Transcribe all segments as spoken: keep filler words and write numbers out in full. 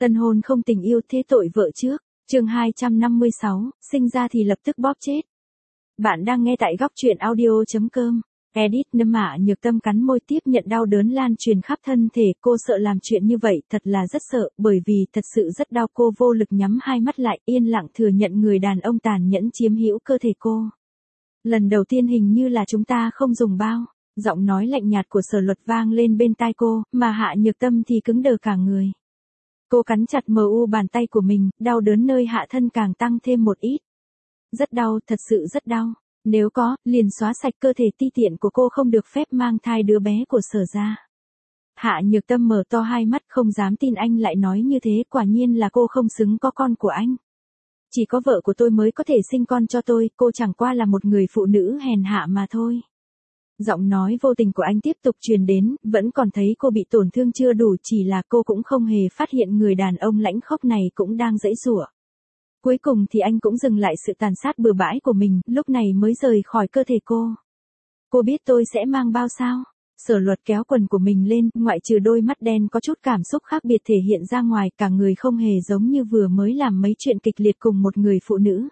Tân hôn không tình yêu thế tội vợ trước. Chương hai trăm năm mươi sáu, sinh ra thì lập tức bóp chết. Bạn đang nghe tại góc truyện audio chấm com. Edit Nâm Hạ Nhược Tâm cắn môi tiếp nhận đau đớn lan truyền khắp thân thể, cô sợ làm chuyện như vậy, thật là rất sợ, bởi vì thật sự rất đau. Cô vô lực nhắm hai mắt lại, yên lặng thừa nhận người đàn ông tàn nhẫn chiếm hữu cơ thể cô. Lần đầu tiên hình như là chúng ta không dùng bao. Giọng nói lạnh nhạt của Sở Luật vang lên bên tai cô, mà Hạ Nhược Tâm thì cứng đờ cả người. Cô cắn chặt mờ u bàn tay của mình, đau đớn nơi hạ thân càng tăng thêm một ít. Rất đau, thật sự rất đau. Nếu có, liền xóa sạch cơ thể ti tiện của cô, không được phép mang thai đứa bé của Sở gia. Hạ Nhược Tâm mở to hai mắt, không dám tin anh lại nói như thế, quả nhiên là cô không xứng có con của anh. Chỉ có vợ của tôi mới có thể sinh con cho tôi, cô chẳng qua là một người phụ nữ hèn hạ mà thôi. Giọng nói vô tình của anh tiếp tục truyền đến, vẫn còn thấy cô bị tổn thương chưa đủ, chỉ là cô cũng không hề phát hiện người đàn ông lãnh khốc này cũng đang giãy giụa. Cuối cùng thì anh cũng dừng lại sự tàn sát bừa bãi của mình, lúc này mới rời khỏi cơ thể cô. Cô biết tôi sẽ mang bao sao? Sở Luật kéo quần của mình lên, ngoại trừ đôi mắt đen có chút cảm xúc khác biệt thể hiện ra ngoài, cả người không hề giống như vừa mới làm mấy chuyện kịch liệt cùng một người phụ nữ.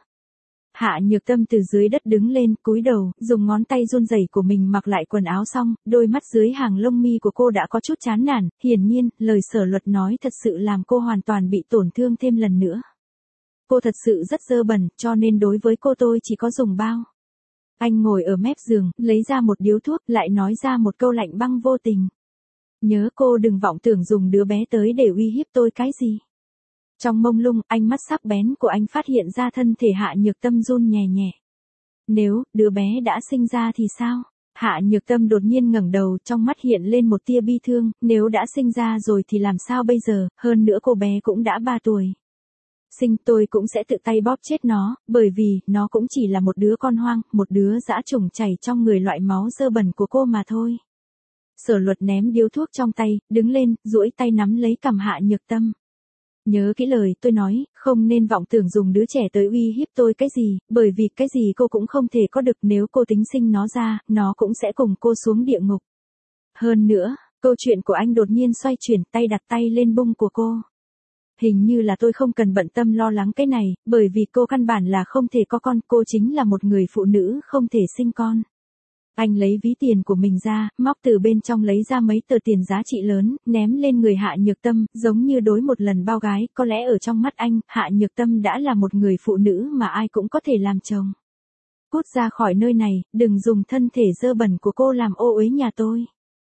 Hạ Nhược Tâm từ dưới đất đứng lên, cúi đầu, dùng ngón tay run rẩy của mình mặc lại quần áo xong, đôi mắt dưới hàng lông mi của cô đã có chút chán nản, hiển nhiên, lời Sở Luật nói thật sự làm cô hoàn toàn bị tổn thương thêm lần nữa. Cô thật sự rất dơ bẩn, cho nên đối với cô tôi chỉ có dùng bao. Anh ngồi ở mép giường, lấy ra một điếu thuốc, lại nói ra một câu lạnh băng vô tình. Nhớ cô đừng vọng tưởng dùng đứa bé tới để uy hiếp tôi cái gì. Trong mông lung, ánh mắt sắc bén của anh phát hiện ra thân thể Hạ Nhược Tâm run nhẹ nhẹ. Nếu, đứa bé đã sinh ra thì sao? Hạ Nhược Tâm đột nhiên ngẩng đầu, trong mắt hiện lên một tia bi thương, nếu đã sinh ra rồi thì làm sao bây giờ, hơn nữa cô bé cũng đã ba tuổi. Sinh tôi cũng sẽ tự tay bóp chết nó, bởi vì, nó cũng chỉ là một đứa con hoang, một đứa dã trùng chảy trong người loại máu dơ bẩn của cô mà thôi. Sở Luật ném điếu thuốc trong tay, đứng lên, duỗi tay nắm lấy cằm Hạ Nhược Tâm. Nhớ kỹ lời tôi nói, không nên vọng tưởng dùng đứa trẻ tới uy hiếp tôi cái gì, bởi vì cái gì cô cũng không thể có được, nếu cô tính sinh nó ra, nó cũng sẽ cùng cô xuống địa ngục. Hơn nữa, câu chuyện của anh đột nhiên xoay chuyển, tay đặt tay lên bụng của cô. Hình như là tôi không cần bận tâm lo lắng cái này, bởi vì cô căn bản là không thể có con, cô chính là một người phụ nữ không thể sinh con. Anh lấy ví tiền của mình ra, móc từ bên trong lấy ra mấy tờ tiền giá trị lớn, ném lên người Hạ Nhược Tâm, giống như đối một lần bao gái, có lẽ ở trong mắt anh, Hạ Nhược Tâm đã là một người phụ nữ mà ai cũng có thể làm chồng. Cút ra khỏi nơi này, đừng dùng thân thể dơ bẩn của cô làm ô uế nhà tôi.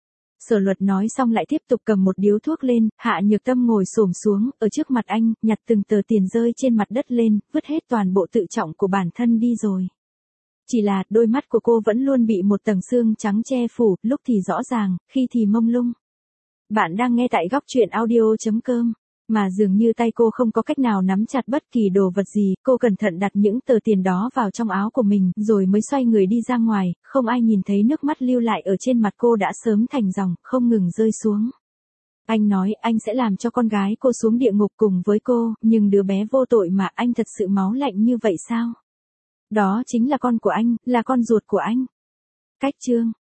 Sở Luật nói xong lại tiếp tục cầm một điếu thuốc lên, Hạ Nhược Tâm ngồi xổm xuống, ở trước mặt anh, nhặt từng tờ tiền rơi trên mặt đất lên, vứt hết toàn bộ tự trọng của bản thân đi rồi. Chỉ là, đôi mắt của cô vẫn luôn bị một tầng xương trắng che phủ, lúc thì rõ ràng, khi thì mông lung. Bạn đang nghe tại góc truyện audio chấm com. Mà dường như tay cô không có cách nào nắm chặt bất kỳ đồ vật gì, cô cẩn thận đặt những tờ tiền đó vào trong áo của mình, rồi mới xoay người đi ra ngoài, không ai nhìn thấy nước mắt lưu lại ở trên mặt cô đã sớm thành dòng, không ngừng rơi xuống. Anh nói anh sẽ làm cho con gái cô xuống địa ngục cùng với cô, nhưng đứa bé vô tội mà, anh thật sự máu lạnh như vậy sao? Đó chính là con của anh, là con ruột của anh. Cách chương